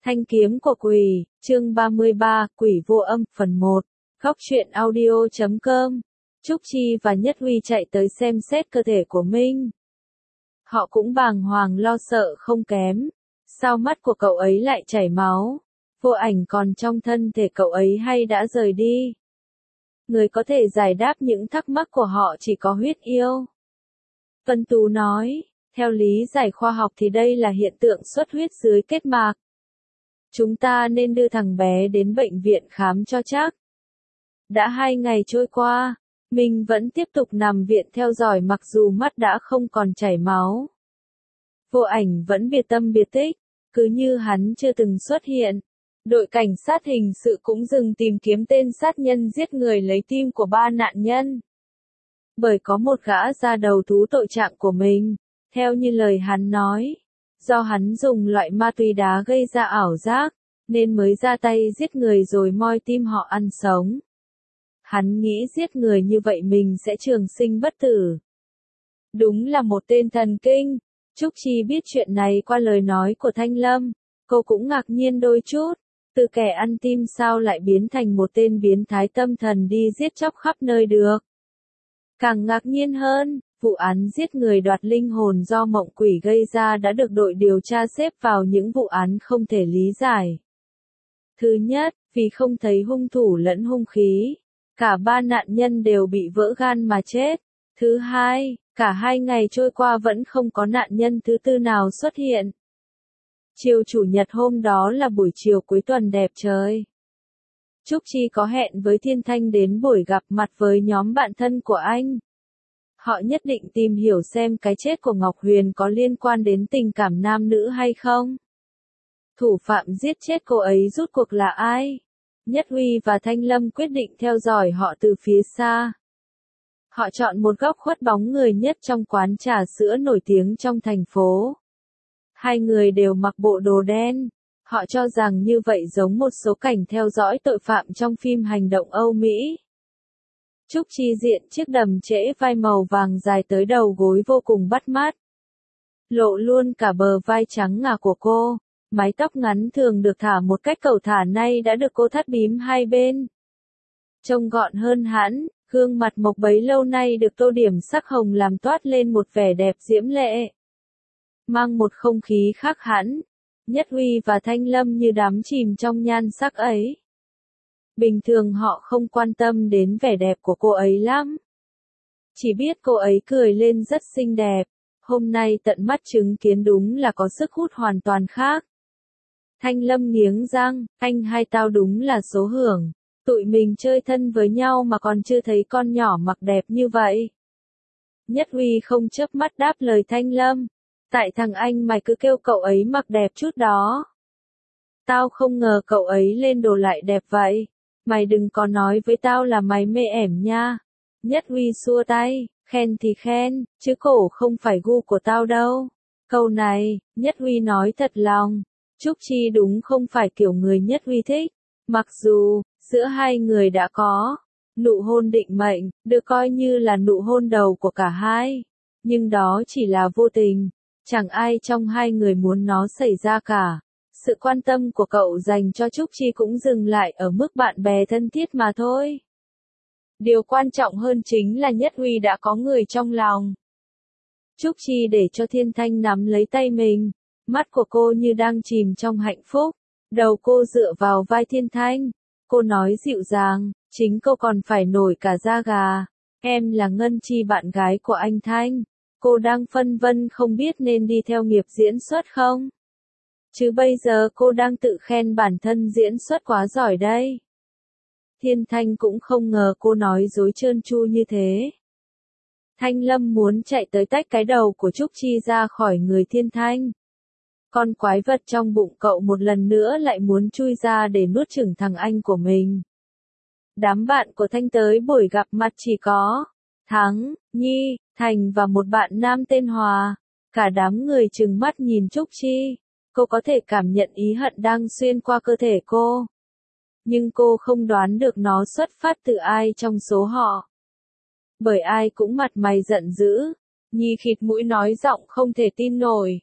Thanh kiếm của quỷ, chương 33, quỷ vô âm, phần 1. Góc truyện audio.com. Trúc Chi và Nhất Huy chạy tới xem xét cơ thể của Minh. Họ cũng bàng hoàng lo sợ không kém. Sao mắt của cậu ấy lại chảy máu? Vô ảnh còn trong thân thể cậu ấy hay đã rời đi? Người có thể giải đáp những thắc mắc của họ chỉ có huyết yêu. Vân Tú nói, theo lý giải khoa học thì đây là hiện tượng xuất huyết dưới kết mạc. Chúng ta nên đưa thằng bé đến bệnh viện khám cho chắc. Đã 2 ngày trôi qua, mình vẫn tiếp tục nằm viện theo dõi mặc dù mắt đã không còn chảy máu. Vô ảnh vẫn biệt tâm biệt tích, cứ như hắn chưa từng xuất hiện. Đội cảnh sát hình sự cũng dừng tìm kiếm tên sát nhân giết người lấy tim của 3 nạn nhân. Bởi có một gã ra đầu thú tội trạng của mình, theo như lời hắn nói. Do hắn dùng loại ma túy đá gây ra ảo giác, nên mới ra tay giết người rồi moi tim họ ăn sống. Hắn nghĩ giết người như vậy mình sẽ trường sinh bất tử. Đúng là một tên thần kinh. Trúc Chi biết chuyện này qua lời nói của Thanh Lâm. Cô cũng ngạc nhiên đôi chút. Từ kẻ ăn tim sao lại biến thành một tên biến thái tâm thần đi giết chóc khắp nơi được. Càng ngạc nhiên hơn, vụ án giết người đoạt linh hồn do mộng quỷ gây ra đã được đội điều tra xếp vào những vụ án không thể lý giải. Thứ nhất, vì không thấy hung thủ lẫn hung khí. Cả 3 nạn nhân đều bị vỡ gan mà chết. Thứ hai, cả 2 ngày trôi qua vẫn không có nạn nhân thứ tư nào xuất hiện. Chiều chủ nhật hôm đó là buổi chiều cuối tuần đẹp trời. Trúc Chi có hẹn với Thiên Thanh đến buổi gặp mặt với nhóm bạn thân của anh. Họ nhất định tìm hiểu xem cái chết của Ngọc Huyền có liên quan đến tình cảm nam nữ hay không. Thủ phạm giết chết cô ấy rốt cuộc là ai? Nhất Huy và Thanh Lâm quyết định theo dõi họ từ phía xa. Họ chọn một góc khuất bóng người nhất trong quán trà sữa nổi tiếng trong thành phố. 2 người đều mặc bộ đồ đen. Họ cho rằng như vậy giống một số cảnh theo dõi tội phạm trong phim hành động Âu Mỹ. Trúc Chi diện chiếc đầm trễ vai màu vàng dài tới đầu gối vô cùng bắt mắt. Lộ luôn cả bờ vai trắng ngà của cô. Mái tóc ngắn thường được thả một cách cẩu thả nay đã được cô thắt bím hai bên. Trông gọn hơn hẳn, gương mặt mộc bấy lâu nay được tô điểm sắc hồng làm toát lên một vẻ đẹp diễm lệ. Mang một không khí khác hẳn. Nhất Huy và Thanh Lâm như đắm chìm trong nhan sắc ấy. Bình thường họ không quan tâm đến vẻ đẹp của cô ấy lắm. Chỉ biết cô ấy cười lên rất xinh đẹp. Hôm nay tận mắt chứng kiến đúng là có sức hút hoàn toàn khác. Thanh Lâm nghiến răng, anh hai tao đúng là số hưởng. Tụi mình chơi thân với nhau mà còn chưa thấy con nhỏ mặc đẹp như vậy. Nhất Huy không chớp mắt đáp lời Thanh Lâm. Tại thằng anh mày cứ kêu cậu ấy mặc đẹp chút đó. Tao không ngờ cậu ấy lên đồ lại đẹp vậy. Mày đừng có nói với tao là mày mê ẻm nha. Nhất Huy xua tay, khen thì khen, chứ cổ không phải gu của tao đâu. Câu này, Nhất Huy nói thật lòng. Trúc Chi đúng không phải kiểu người Nhất Huy thích. Mặc dù, giữa hai người đã có nụ hôn định mệnh, được coi như là nụ hôn đầu của cả hai. Nhưng đó chỉ là vô tình. Chẳng ai trong hai người muốn nó xảy ra cả. Sự quan tâm của cậu dành cho Trúc Chi cũng dừng lại ở mức bạn bè thân thiết mà thôi. Điều quan trọng hơn chính là Nhất Huy đã có người trong lòng. Trúc Chi để cho Thiên Thanh nắm lấy tay mình. Mắt của cô như đang chìm trong hạnh phúc. Đầu cô dựa vào vai Thiên Thanh. Cô nói dịu dàng, chính cô còn phải nổi cả da gà. Em là Ngân Chi bạn gái của anh Thanh. Cô đang phân vân không biết nên đi theo nghiệp diễn xuất không? Chứ bây giờ cô đang tự khen bản thân diễn xuất quá giỏi đây. Thiên Thanh cũng không ngờ cô nói dối trơn tru như thế. Thanh Lâm muốn chạy tới tách cái đầu của Trúc Chi ra khỏi người Thiên Thanh. Con quái vật trong bụng cậu một lần nữa lại muốn chui ra để nuốt chửng thằng anh của mình. Đám bạn của Thanh tới buổi gặp mặt chỉ có Thắng, Nhi, Thành và một bạn nam tên Hòa. Cả đám người trừng mắt nhìn Trúc Chi. Cô có thể cảm nhận ý hận đang xuyên qua cơ thể cô. Nhưng cô không đoán được nó xuất phát từ ai trong số họ. Bởi ai cũng mặt mày giận dữ. Nhi khịt mũi nói giọng không thể tin nổi.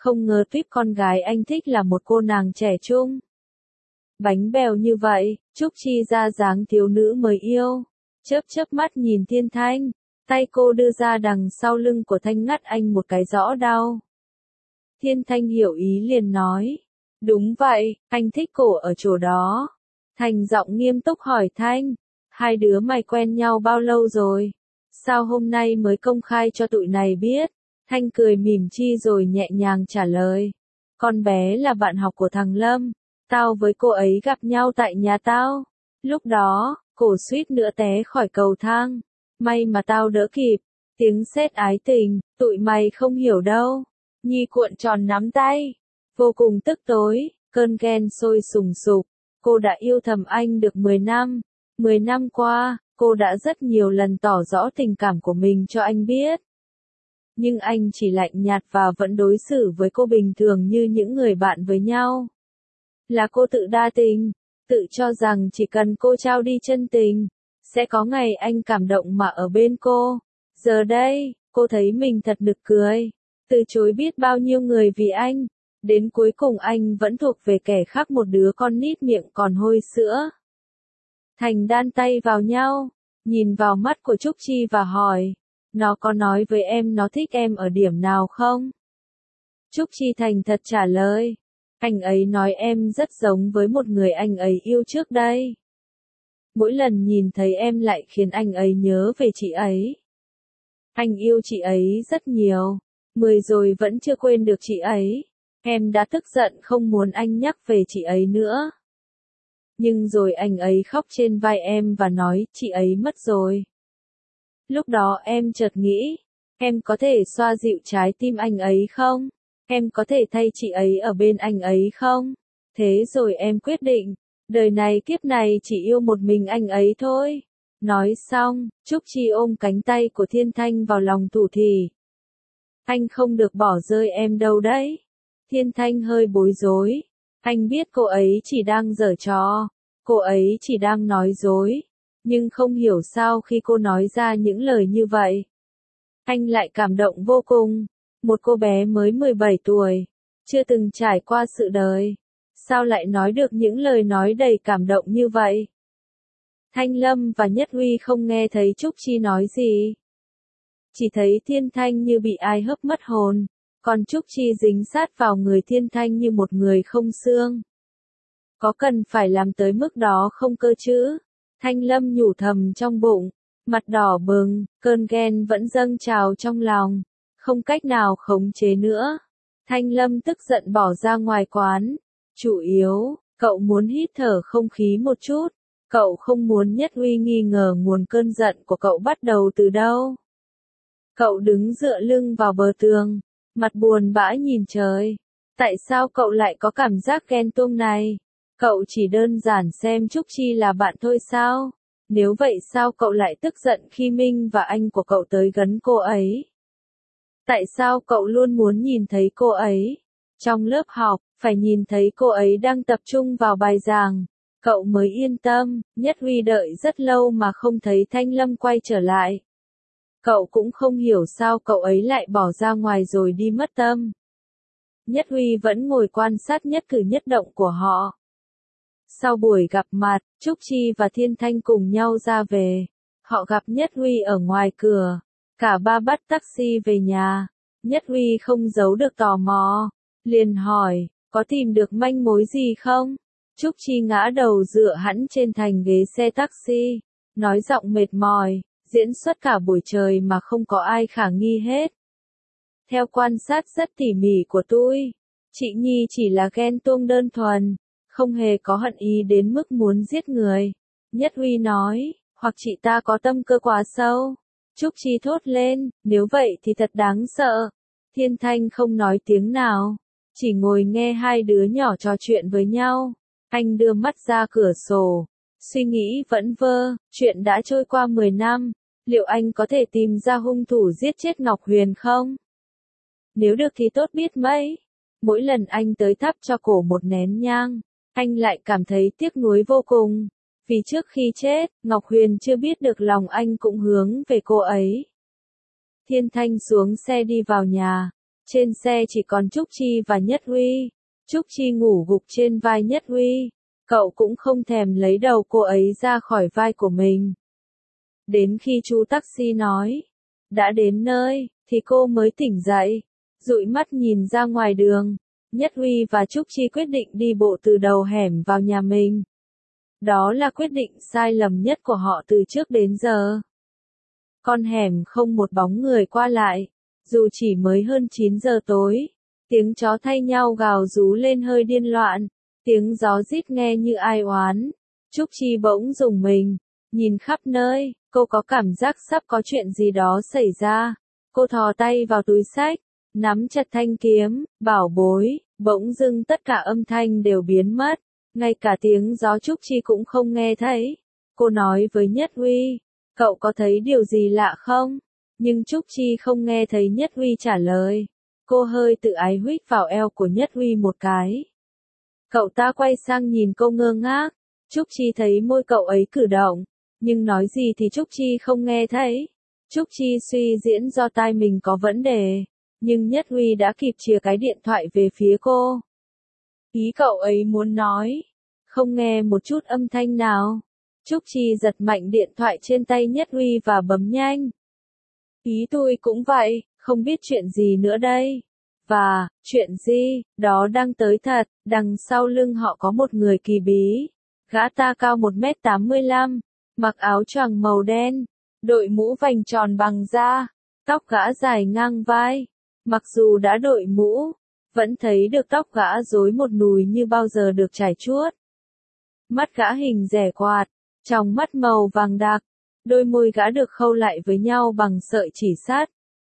Không ngờ tuyết con gái anh thích là một cô nàng trẻ trung. Bánh bèo như vậy, Trúc Chi ra dáng thiếu nữ mới yêu. Chớp chớp mắt nhìn Thiên Thanh, tay cô đưa ra đằng sau lưng của Thanh ngắt anh một cái rõ đau. Thiên Thanh hiểu ý liền nói. Đúng vậy, anh thích cổ ở chỗ đó. Thành giọng nghiêm túc hỏi Thanh. Hai đứa mày quen nhau bao lâu rồi? Sao hôm nay mới công khai cho tụi này biết? Thanh cười mỉm chi rồi nhẹ nhàng trả lời. Con bé là bạn học của thằng Lâm. Tao với cô ấy gặp nhau tại nhà tao. Lúc đó, cổ suýt nữa té khỏi cầu thang. May mà tao đỡ kịp. Tiếng sét ái tình, tụi mày không hiểu đâu. Nhi cuộn tròn nắm tay. Vô cùng tức tối, cơn ghen sôi sùng sục. Cô đã yêu thầm anh được 10 năm. 10 năm qua, cô đã rất nhiều lần tỏ rõ tình cảm của mình cho anh biết. Nhưng anh chỉ lạnh nhạt và vẫn đối xử với cô bình thường như những người bạn với nhau. Là cô tự đa tình, tự cho rằng chỉ cần cô trao đi chân tình, sẽ có ngày anh cảm động mà ở bên cô. Giờ đây, cô thấy mình thật nực cười, từ chối biết bao nhiêu người vì anh, đến cuối cùng anh vẫn thuộc về kẻ khác, một đứa con nít miệng còn hôi sữa. Thành đan tay vào nhau, nhìn vào mắt của Trúc Chi và hỏi, nó có nói với em nó thích em ở điểm nào không? Trúc Chi thành thật trả lời, anh ấy nói em rất giống với một người anh ấy yêu trước đây. Mỗi lần nhìn thấy em lại khiến anh ấy nhớ về chị ấy. Anh yêu chị ấy rất nhiều, 10 rồi vẫn chưa quên được chị ấy. Em đã tức giận không muốn anh nhắc về chị ấy nữa. Nhưng rồi anh ấy khóc trên vai em và nói chị ấy mất rồi. Lúc đó em chợt nghĩ, em có thể xoa dịu trái tim anh ấy không? Em có thể thay chị ấy ở bên anh ấy không? Thế rồi em quyết định, đời này kiếp này chỉ yêu một mình anh ấy thôi. Nói xong, Trúc Chi ôm cánh tay của Thiên Thanh vào lòng thủ thỉ. Anh không được bỏ rơi em đâu đấy. Thiên Thanh hơi bối rối. Anh biết cô ấy chỉ đang giở trò. Cô ấy chỉ đang nói dối. Nhưng không hiểu sao khi cô nói ra những lời như vậy. Anh lại cảm động vô cùng. Một cô bé mới 17 tuổi. Chưa từng trải qua sự đời. Sao lại nói được những lời nói đầy cảm động như vậy? Thanh Lâm và Nhất Huy không nghe thấy Trúc Chi nói gì. Chỉ thấy Thiên Thanh như bị ai hấp mất hồn. Còn Trúc Chi dính sát vào người Thiên Thanh như một người không xương. Có cần phải làm tới mức đó không cơ chứ? Thanh Lâm nhủ thầm trong bụng, mặt đỏ bừng, cơn ghen vẫn dâng trào trong lòng, không cách nào khống chế nữa. Thanh Lâm tức giận bỏ ra ngoài quán. Chủ yếu, cậu muốn hít thở không khí một chút. Cậu không muốn Nhất Huy nghi ngờ nguồn cơn giận của cậu bắt đầu từ đâu. Cậu đứng dựa lưng vào bờ tường, mặt buồn bã nhìn trời. Tại sao cậu lại có cảm giác ghen tuông này? Cậu chỉ đơn giản xem Trúc Chi là bạn thôi sao? Nếu vậy sao cậu lại tức giận khi Minh và anh của cậu tới gần cô ấy? Tại sao cậu luôn muốn nhìn thấy cô ấy? Trong lớp học, phải nhìn thấy cô ấy đang tập trung vào bài giảng. Cậu mới yên tâm. Nhất Huy đợi rất lâu mà không thấy Thanh Lâm quay trở lại. Cậu cũng không hiểu sao cậu ấy lại bỏ ra ngoài rồi đi mất tâm. Nhất Huy vẫn ngồi quan sát nhất cử nhất động của họ. Sau buổi gặp mặt, Trúc Chi và Thiên Thanh cùng nhau ra về. Họ gặp Nhất Huy ở ngoài cửa. Cả ba bắt taxi về nhà. Nhất Huy không giấu được tò mò. Liền hỏi, có tìm được manh mối gì không? Trúc Chi ngã đầu dựa hẳn trên thành ghế xe taxi. Nói giọng mệt mỏi, diễn xuất cả buổi trời mà không có ai khả nghi hết. Theo quan sát rất tỉ mỉ của tôi, chị Nhi chỉ là ghen tuông đơn thuần. Không hề có hận ý đến mức muốn giết người. Nhất Huy nói, hoặc chị ta có tâm cơ quá sâu. Trúc Chi thốt lên, nếu vậy thì thật đáng sợ. Thiên Thanh không nói tiếng nào, chỉ ngồi nghe hai đứa nhỏ trò chuyện với nhau. Anh đưa mắt ra cửa sổ, suy nghĩ vẫn vơ, chuyện đã trôi qua 10 năm, liệu anh có thể tìm ra hung thủ giết chết Ngọc Huyền không? Nếu được thì tốt biết mấy. Mỗi lần anh tới thắp cho cổ một nén nhang, anh lại cảm thấy tiếc nuối vô cùng. Vì trước khi chết, Ngọc Huyền chưa biết được lòng anh cũng hướng về cô ấy. Thiên Thanh xuống xe đi vào nhà. Trên xe chỉ còn Trúc Chi và Nhất Huy. Trúc Chi ngủ gục trên vai Nhất Huy. Cậu cũng không thèm lấy đầu cô ấy ra khỏi vai của mình. Đến khi chú taxi nói, đã đến nơi, thì cô mới tỉnh dậy, dụi mắt nhìn ra ngoài đường. Nhất Huy và Trúc Chi quyết định đi bộ từ đầu hẻm vào nhà mình. Đó là quyết định sai lầm nhất của họ từ trước đến giờ. Con hẻm không một bóng người qua lại, dù chỉ mới hơn 9 giờ tối. Tiếng chó thay nhau gào rú lên hơi điên loạn, tiếng gió rít nghe như ai oán. Trúc Chi bỗng rùng mình, nhìn khắp nơi, cô có cảm giác sắp có chuyện gì đó xảy ra. Cô thò tay vào túi xách, nắm chặt thanh kiếm, bảo bối, bỗng dưng tất cả âm thanh đều biến mất, ngay cả tiếng gió Trúc Chi cũng không nghe thấy. Cô nói với Nhất Huy, cậu có thấy điều gì lạ không? Nhưng Trúc Chi không nghe thấy Nhất Huy trả lời. Cô hơi tự ái huých vào eo của Nhất Huy một cái. Cậu ta quay sang nhìn cô ngơ ngác. Trúc Chi thấy môi cậu ấy cử động, nhưng nói gì thì Trúc Chi không nghe thấy. Trúc Chi suy diễn do tai mình có vấn đề, nhưng Nhất Huy đã kịp chìa cái điện thoại về phía cô. Ý cậu ấy muốn nói, không nghe một chút âm thanh nào. Trúc Chi giật mạnh điện thoại trên tay Nhất Huy và bấm nhanh. Ý tôi cũng vậy, không biết chuyện gì nữa đây. Và, chuyện gì, đó đang tới thật, đằng sau lưng họ có một người kỳ bí. Gã ta cao 1m85, mặc áo choàng màu đen, đội mũ vành tròn bằng da, tóc gã dài ngang vai. Mặc dù đã đội mũ, vẫn thấy được tóc gã rối một nùi như bao giờ được trải chuốt. Mắt gã hình rẻ quạt, tròng mắt màu vàng đặc, đôi môi gã được khâu lại với nhau bằng sợi chỉ sắt.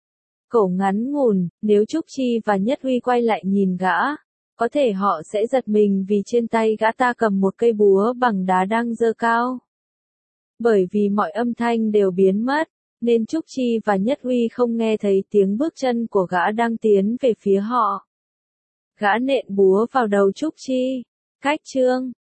Cổ ngắn ngủn, nếu Trúc Chi và Nhất Huy quay lại nhìn gã, có thể họ sẽ giật mình vì trên tay gã ta cầm một cây búa bằng đá đang giơ cao. Bởi vì mọi âm thanh đều biến mất, nên Trúc Chi và Nhất Huy không nghe thấy tiếng bước chân của gã đang tiến về phía họ. Gã nện búa vào đầu Trúc Chi. Cách chương